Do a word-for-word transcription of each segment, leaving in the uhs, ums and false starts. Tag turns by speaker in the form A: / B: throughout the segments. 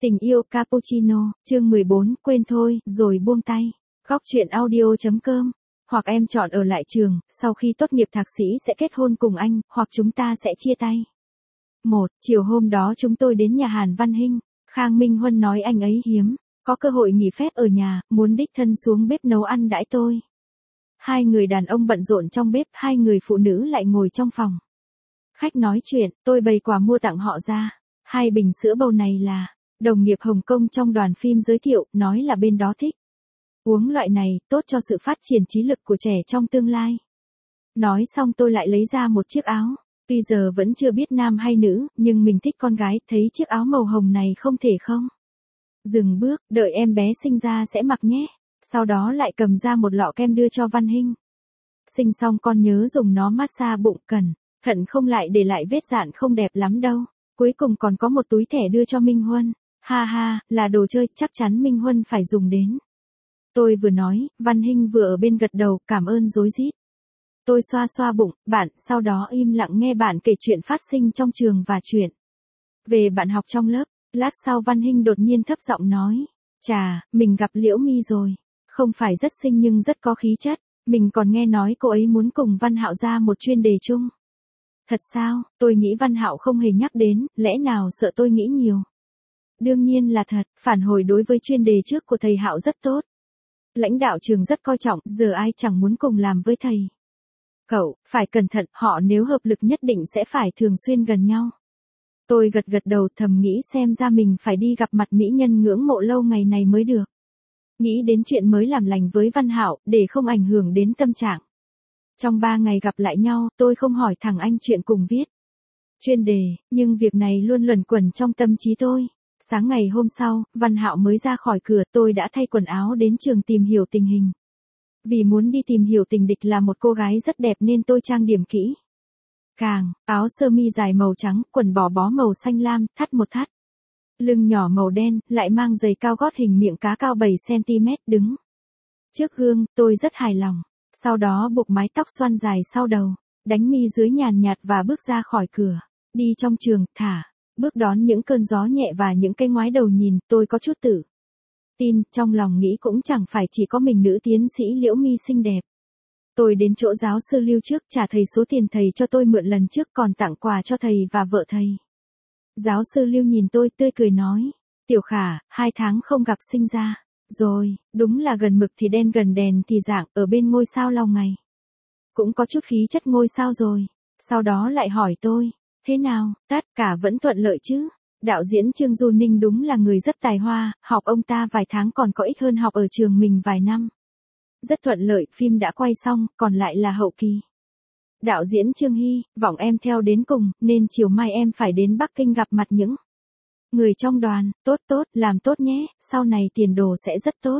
A: Tình yêu cappuccino, chương mười bốn, quên thôi, rồi buông tay. Góc truyện audio.com. Hoặc em chọn ở lại trường, sau khi tốt nghiệp thạc sĩ sẽ kết hôn cùng anh, hoặc chúng ta sẽ chia tay. Một, chiều hôm đó chúng tôi đến nhà Hàn Văn Hinh. Khang Minh Huân nói anh ấy hiếm, có cơ hội nghỉ phép ở nhà, muốn đích thân xuống bếp nấu ăn đãi tôi. Hai người đàn ông bận rộn trong bếp, hai người phụ nữ lại ngồi trong phòng. Khách nói chuyện, tôi bày quà mua tặng họ ra. Hai bình sữa bầu này là đồng nghiệp Hồng Kông trong đoàn phim giới thiệu, nói là bên đó thích. Uống loại này, tốt cho sự phát triển trí lực của trẻ trong tương lai. Nói xong tôi lại lấy ra một chiếc áo. Tuy giờ vẫn chưa biết nam hay nữ, nhưng mình thích con gái, thấy chiếc áo màu hồng này không thể không. Dừng bước, đợi em bé sinh ra sẽ mặc nhé. Sau đó lại cầm ra một lọ kem đưa cho Văn Hinh. Sinh xong con nhớ dùng nó massage bụng, cẩn thận không lại để lại vết dạn không đẹp lắm đâu. Cuối cùng còn có một túi thẻ đưa cho Minh Huân. Ha ha, là đồ chơi, chắc chắn Minh Huân phải dùng đến. Tôi vừa nói, Văn Hinh vừa ở bên gật đầu, cảm ơn rối rít. Tôi xoa xoa bụng, bạn, sau đó im lặng nghe bạn kể chuyện phát sinh trong trường và chuyện về bạn học trong lớp. Lát sau Văn Hinh đột nhiên thấp giọng nói, chà, mình gặp Liễu My rồi. Không phải rất xinh nhưng rất có khí chất. Mình còn nghe nói cô ấy muốn cùng Văn Hạo ra một chuyên đề chung. Thật sao? Tôi nghĩ Văn Hạo không hề nhắc đến, lẽ nào sợ tôi nghĩ nhiều. Đương nhiên là thật, phản hồi đối với chuyên đề trước của thầy Hạo rất tốt. Lãnh đạo trường rất coi trọng, giờ ai chẳng muốn cùng làm với thầy. Cậu, phải cẩn thận, họ nếu hợp lực nhất định sẽ phải thường xuyên gần nhau. Tôi gật gật đầu thầm nghĩ xem ra mình phải đi gặp mặt mỹ nhân ngưỡng mộ lâu ngày này mới được. Nghĩ đến chuyện mới làm lành với Văn Hạo, để không ảnh hưởng đến tâm trạng. Trong ba ngày gặp lại nhau, tôi không hỏi thằng anh chuyện cùng viết chuyên đề, nhưng việc này luôn luẩn quẩn trong tâm trí tôi. Sáng ngày hôm sau, Văn Hạo mới ra khỏi cửa, tôi đã thay quần áo đến trường tìm hiểu tình hình. Vì muốn đi tìm hiểu tình địch là một cô gái rất đẹp nên tôi trang điểm kỹ. Càng, áo sơ mi dài màu trắng, quần bò bó màu xanh lam, thắt một thắt. Lưng nhỏ màu đen, lại mang giày cao gót hình miệng cá cao bảy xăng ti mét đứng trước gương, tôi rất hài lòng. Sau đó buộc mái tóc xoăn dài sau đầu, đánh mi dưới nhàn nhạt và bước ra khỏi cửa. Đi trong trường, thả, bước đón những cơn gió nhẹ và những cái ngoái đầu nhìn, tôi có chút tự tin, trong lòng nghĩ cũng chẳng phải chỉ có mình nữ tiến sĩ Liễu My xinh đẹp. Tôi đến chỗ giáo sư Lưu trước, trả thầy số tiền thầy cho tôi mượn lần trước còn tặng quà cho thầy và vợ thầy. Giáo sư Lưu nhìn tôi tươi cười nói, Tiểu Khả, hai tháng không gặp sinh ra. Rồi, đúng là gần mực thì đen gần đèn thì dạng, ở bên ngôi sao lâu ngày. Cũng có chút khí chất ngôi sao rồi. Sau đó lại hỏi tôi, thế nào, tất cả vẫn thuận lợi chứ? Đạo diễn Trương Du Ninh đúng là người rất tài hoa, học ông ta vài tháng còn có ích hơn học ở trường mình vài năm. Rất thuận lợi, phim đã quay xong, còn lại là hậu kỳ. Đạo diễn Trương Hy, vọng em theo đến cùng, nên chiều mai em phải đến Bắc Kinh gặp mặt những người trong đoàn. Tốt tốt, làm tốt nhé, sau này tiền đồ sẽ rất tốt.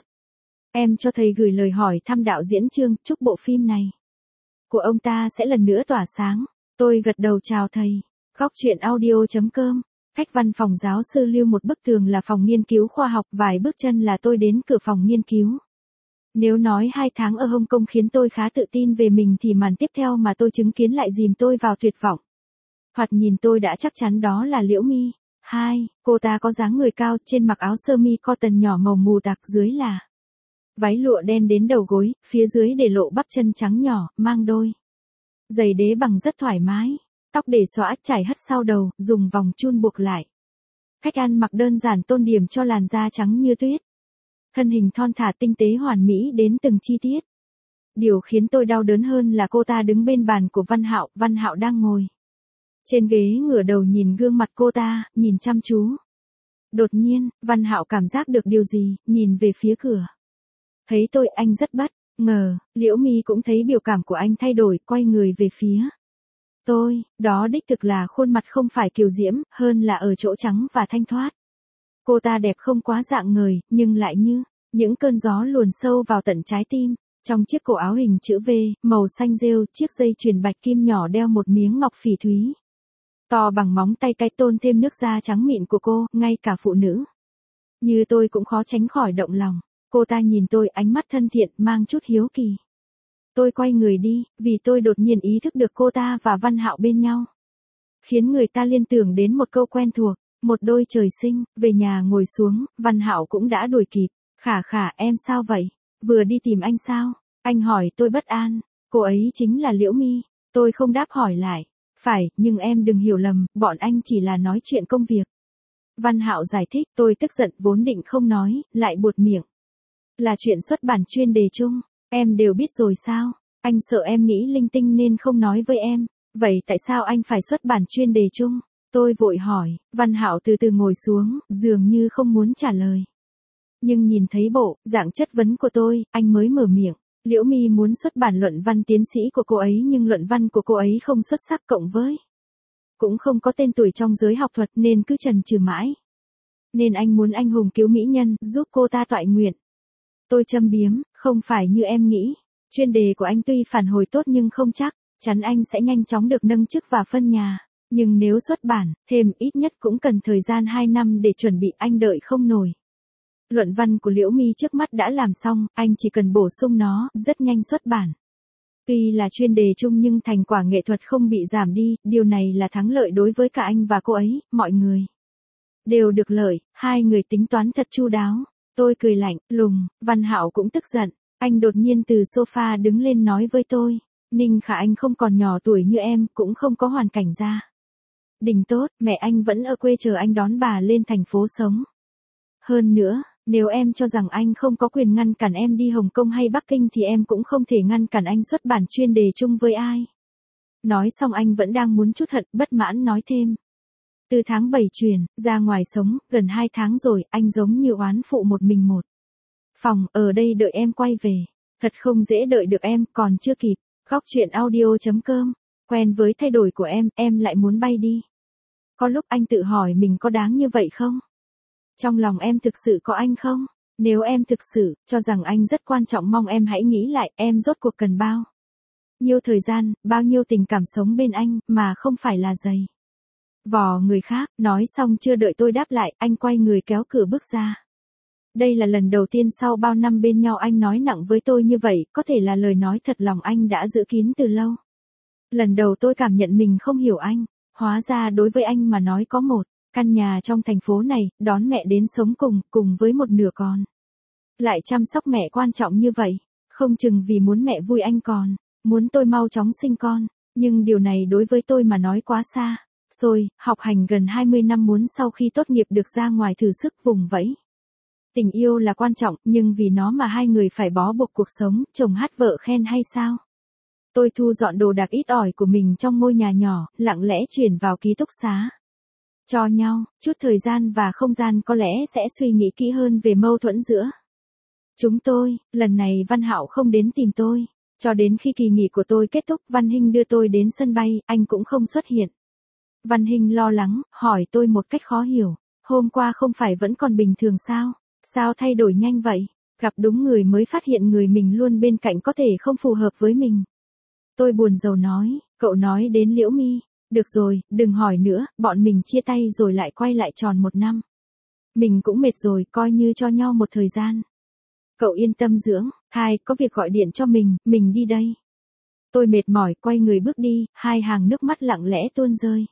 A: Em cho thầy gửi lời hỏi thăm đạo diễn Trương, chúc bộ phim này của ông ta sẽ lần nữa tỏa sáng. Tôi gật đầu chào thầy. Góc truyện audio.com. Cách văn phòng giáo sư Lưu một bức tường là phòng nghiên cứu khoa học, vài bước chân là tôi đến cửa phòng nghiên cứu. Nếu nói hai tháng ở Hồng Kông khiến tôi khá tự tin về mình thì màn tiếp theo mà tôi chứng kiến lại dìm tôi vào tuyệt vọng. Thoạt nhìn tôi đã chắc chắn đó là Liễu My. Hai, cô ta có dáng người cao, trên mặc áo sơ mi cotton nhỏ màu mù đặc, dưới là váy lụa đen đến đầu gối, phía dưới để lộ bắp chân trắng nhỏ, mang đôi giày đế bằng rất thoải mái. Tóc để xõa chải hất sau đầu, dùng vòng chun buộc lại. Cách ăn mặc đơn giản tôn điểm cho làn da trắng như tuyết. Thân hình thon thả tinh tế hoàn mỹ đến từng chi tiết. Điều khiến tôi đau đớn hơn là cô ta đứng bên bàn của Văn Hạo, Văn Hạo đang ngồi trên ghế ngửa đầu nhìn gương mặt cô ta, nhìn chăm chú. Đột nhiên, Văn Hạo cảm giác được điều gì, nhìn về phía cửa. Thấy tôi, anh rất bất ngờ. Liễu My cũng thấy biểu cảm của anh thay đổi, quay người về phía tôi. Đó đích thực là khuôn mặt không phải kiều diễm, hơn là ở chỗ trắng và thanh thoát. Cô ta đẹp không quá dạng người, nhưng lại như những cơn gió luồn sâu vào tận trái tim. Trong chiếc cổ áo hình chữ V, màu xanh rêu, chiếc dây chuyền bạch kim nhỏ đeo một miếng ngọc phỉ thúy to bằng móng tay cái tôn thêm nước da trắng mịn của cô, ngay cả phụ nữ như tôi cũng khó tránh khỏi động lòng. Cô ta nhìn tôi, ánh mắt thân thiện, mang chút hiếu kỳ. Tôi quay người đi, vì tôi đột nhiên ý thức được cô ta và Văn Hạo bên nhau. Khiến người ta liên tưởng đến một câu quen thuộc, Một đôi trời sinh, về nhà ngồi xuống, Văn Hạo cũng đã đuổi kịp. Khả khả em sao vậy? Vừa đi tìm anh sao? Anh hỏi tôi bất an. Cô ấy chính là Liễu My. Tôi không đáp hỏi lại. Phải, nhưng em đừng hiểu lầm, bọn anh chỉ là nói chuyện công việc. Văn Hạo giải thích, tôi tức giận vốn định không nói, lại buột miệng. Là chuyện xuất bản chuyên đề chung, em đều biết rồi sao? Anh sợ em nghĩ linh tinh nên không nói với em. Vậy tại sao anh phải xuất bản chuyên đề chung? Tôi vội hỏi, Văn Hạo từ từ ngồi xuống, dường như không muốn trả lời. Nhưng nhìn thấy bộ, dạng chất vấn của tôi, anh mới mở miệng. Liễu My muốn xuất bản luận văn tiến sĩ của cô ấy nhưng luận văn của cô ấy không xuất sắc cộng với. Cũng không có tên tuổi trong giới học thuật nên cứ chần chừ mãi. Nên anh muốn anh hùng cứu mỹ nhân, giúp cô ta toại nguyện. Tôi châm biếm, không phải như em nghĩ. Chuyên đề của anh tuy phản hồi tốt nhưng không chắc, chắn anh sẽ nhanh chóng được nâng chức và phân nhà. Nhưng nếu xuất bản, thêm ít nhất cũng cần thời gian hai năm để chuẩn bị, anh đợi không nổi. Luận văn của Liễu My trước mắt đã làm xong, anh chỉ cần bổ sung nó, rất nhanh xuất bản. Tuy là chuyên đề chung nhưng thành quả nghệ thuật không bị giảm đi, điều này là thắng lợi đối với cả anh và cô ấy, mọi người. Đều được lợi, hai người tính toán thật chu đáo. Tôi cười lạnh, lùng, Văn Hạo cũng tức giận. Anh đột nhiên từ sofa đứng lên nói với tôi. Ninh Khả anh không còn nhỏ tuổi như em, cũng không có hoàn cảnh gia đình tốt, mẹ anh vẫn ở quê chờ anh đón bà lên thành phố sống. Hơn nữa, nếu em cho rằng anh không có quyền ngăn cản em đi Hồng Kông hay Bắc Kinh thì em cũng không thể ngăn cản anh xuất bản chuyên đề chung với ai. Nói xong anh vẫn đang muốn chút hận, bất mãn nói thêm. Từ tháng bảy chuyển, ra ngoài sống, gần hai tháng rồi, anh giống như oán phụ một mình một phòng, ở đây đợi em quay về. Thật không dễ đợi được em, còn chưa kịp. Góc truyện audio.com. Quen với thay đổi của em, em lại muốn bay đi. Có lúc anh tự hỏi mình có đáng như vậy không? Trong lòng em thực sự có anh không? Nếu em thực sự cho rằng anh rất quan trọng, mong em hãy nghĩ lại, em rốt cuộc cần bao nhiêu thời gian, bao nhiêu tình cảm sống bên anh, mà không phải là giày vò người khác. Nói xong chưa đợi tôi đáp lại, anh quay người kéo cửa bước ra. Đây là lần đầu tiên sau bao năm bên nhau anh nói nặng với tôi như vậy, có thể là lời nói thật lòng anh đã giữ kín từ lâu. Lần đầu tôi cảm nhận mình không hiểu anh, hóa ra đối với anh mà nói có một căn nhà trong thành phố này, đón mẹ đến sống cùng, cùng với một nửa con. Lại chăm sóc mẹ quan trọng như vậy, không chừng vì muốn mẹ vui anh còn muốn tôi mau chóng sinh con, nhưng điều này đối với tôi mà nói quá xa. Rồi, học hành gần hai mươi năm muốn sau khi tốt nghiệp được ra ngoài thử sức vùng vẫy. Tình yêu là quan trọng, nhưng vì nó mà hai người phải bó buộc cuộc sống, chồng hát vợ khen hay sao? Tôi thu dọn đồ đạc ít ỏi của mình trong ngôi nhà nhỏ, lặng lẽ chuyển vào ký túc xá. Cho nhau, chút thời gian và không gian có lẽ sẽ suy nghĩ kỹ hơn về mâu thuẫn giữa chúng tôi. Lần này Văn Hạo không đến tìm tôi. Cho đến khi kỳ nghỉ của tôi kết thúc, Văn Hinh đưa tôi đến sân bay, anh cũng không xuất hiện. Văn Hinh lo lắng, hỏi tôi một cách khó hiểu. Hôm qua không phải vẫn còn bình thường sao? Sao thay đổi nhanh vậy? Gặp đúng người mới phát hiện người mình luôn bên cạnh có thể không phù hợp với mình. Tôi buồn rầu nói, cậu nói đến Liễu My. Được rồi, đừng hỏi nữa, bọn mình chia tay rồi lại quay lại tròn một năm. Mình cũng mệt rồi, coi như cho nhau một thời gian. Cậu yên tâm dưỡng. Hai, có việc gọi điện cho mình, mình đi đây. Tôi mệt mỏi, quay người bước đi, hai hàng nước mắt lặng lẽ tuôn rơi.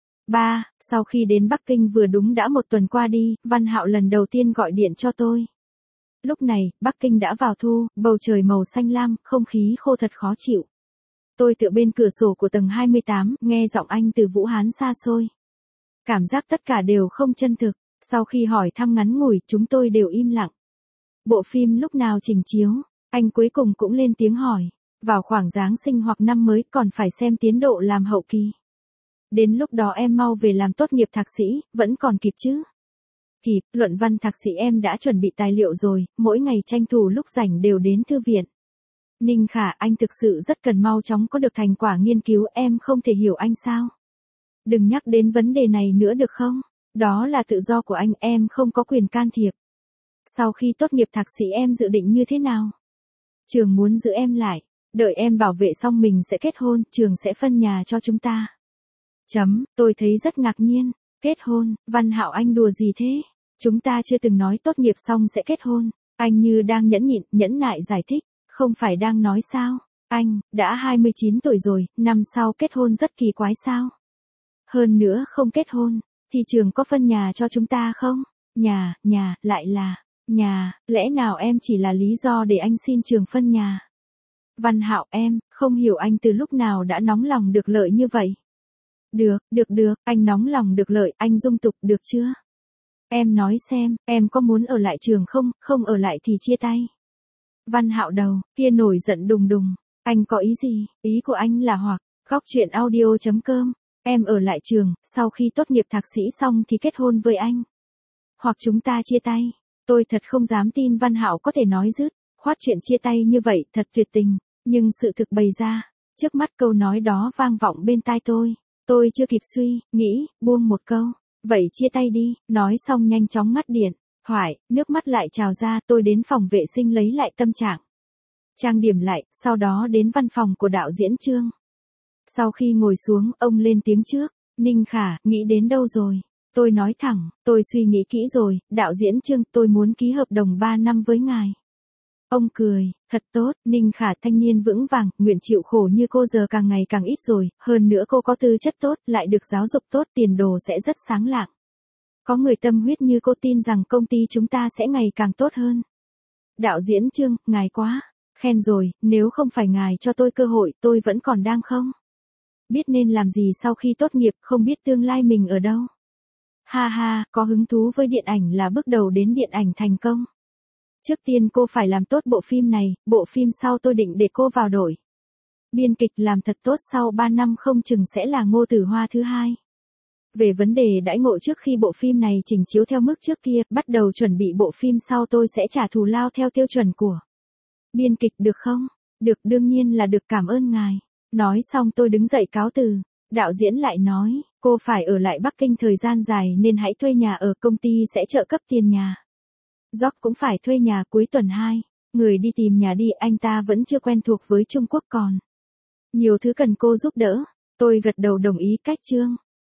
A: Ba, sau khi đến Bắc Kinh vừa đúng đã một tuần qua đi, Văn Hạo lần đầu tiên gọi điện cho tôi. Lúc này, Bắc Kinh đã vào thu, bầu trời màu xanh lam, không khí khô thật khó chịu. Tôi tựa bên cửa sổ của tầng hai mươi tám, nghe giọng anh từ Vũ Hán xa xôi. Cảm giác tất cả đều không chân thực. Sau khi hỏi thăm ngắn ngủi, chúng tôi đều im lặng. Bộ phim lúc nào trình chiếu? Anh cuối cùng cũng lên tiếng hỏi. Vào khoảng Giáng sinh hoặc năm mới, còn phải xem tiến độ làm hậu kỳ. Đến lúc đó em mau về làm tốt nghiệp thạc sĩ, vẫn còn kịp chứ? Kịp, luận văn thạc sĩ em đã chuẩn bị tài liệu rồi, mỗi ngày tranh thủ lúc rảnh đều đến thư viện. Ninh Khả, anh thực sự rất cần mau chóng có được thành quả nghiên cứu, em không thể hiểu anh sao? Đừng nhắc đến vấn đề này nữa được không? Đó là tự do của anh, em không có quyền can thiệp. Sau khi tốt nghiệp thạc sĩ em dự định như thế nào? Trường muốn giữ em lại, đợi em bảo vệ xong mình sẽ kết hôn, trường sẽ phân nhà cho chúng ta. Chấm, tôi thấy rất ngạc nhiên. Kết hôn, Văn Hạo anh đùa gì thế? Chúng ta chưa từng nói tốt nghiệp xong sẽ kết hôn. Anh như đang nhẫn nhịn, nhẫn nại giải thích. Không phải đang nói sao? Anh, đã hai mươi chín tuổi rồi, năm sau kết hôn rất kỳ quái sao? Hơn nữa không kết hôn, Thị trường có phân nhà cho chúng ta không? Nhà, nhà, lại là, nhà, lẽ nào em chỉ là lý do để anh xin trường phân nhà? Văn Hạo em, không hiểu anh từ lúc nào đã nóng lòng được lợi như vậy. Được, được được, anh nóng lòng được lợi, anh dung tục được chưa? Em nói xem, em có muốn ở lại trường không, không ở lại thì chia tay. Văn Hạo đầu, kia nổi giận đùng đùng, anh có ý gì, ý của anh là hoặc, góc truyện audio chấm com, em ở lại trường, sau khi tốt nghiệp thạc sĩ xong thì kết hôn với anh. Hoặc chúng ta chia tay, tôi thật không dám tin Văn Hạo có thể nói dứt, khoát chuyện chia tay như vậy thật tuyệt tình, nhưng sự thực bày ra, trước mắt câu nói đó vang vọng bên tai tôi, tôi chưa kịp suy, nghĩ, buông một câu. Vậy chia tay đi, nói xong nhanh chóng ngắt điện, thoại, nước mắt lại trào ra, tôi đến phòng vệ sinh lấy lại tâm trạng. Trang điểm lại, sau đó đến văn phòng của đạo diễn Trương. Sau khi ngồi xuống, ông lên tiếng trước, Ninh Khả, nghĩ đến đâu rồi? Tôi nói thẳng, tôi suy nghĩ kỹ rồi, đạo diễn Trương, tôi muốn ký hợp đồng ba năm với ngài. Ông cười, thật tốt, Ninh Khả thanh niên vững vàng, nguyện chịu khổ như cô giờ càng ngày càng ít rồi, hơn nữa cô có tư chất tốt, lại được giáo dục tốt, tiền đồ sẽ rất sáng lạng. Có người tâm huyết như cô tin rằng công ty chúng ta sẽ ngày càng tốt hơn. Đạo diễn Trương, ngài quá, khen rồi, nếu không phải ngài cho tôi cơ hội, tôi vẫn còn đang không biết nên làm gì sau khi tốt nghiệp, không biết tương lai mình ở đâu. Ha ha, có hứng thú với điện ảnh là bước đầu đến điện ảnh thành công. Trước tiên cô phải làm tốt bộ phim này, bộ phim sau tôi định để cô vào đổi. Biên kịch làm thật tốt, sau ba năm không chừng sẽ là Ngô Tử Hoa thứ hai. Về vấn đề đãi ngộ trước khi bộ phim này trình chiếu theo mức trước kia, bắt đầu chuẩn bị bộ phim sau tôi sẽ trả thù lao theo tiêu chuẩn của biên kịch được không? Được, đương nhiên là được, cảm ơn ngài. Nói xong tôi đứng dậy cáo từ. Đạo diễn lại nói, cô phải ở lại Bắc Kinh thời gian dài nên hãy thuê nhà ở, công ty sẽ trợ cấp tiền nhà. Jock cũng phải thuê nhà cuối tuần hai. Người đi tìm nhà đi, anh ta vẫn chưa quen thuộc với Trung Quốc còn nhiều thứ cần cô giúp đỡ. Tôi gật đầu đồng ý cách Trương.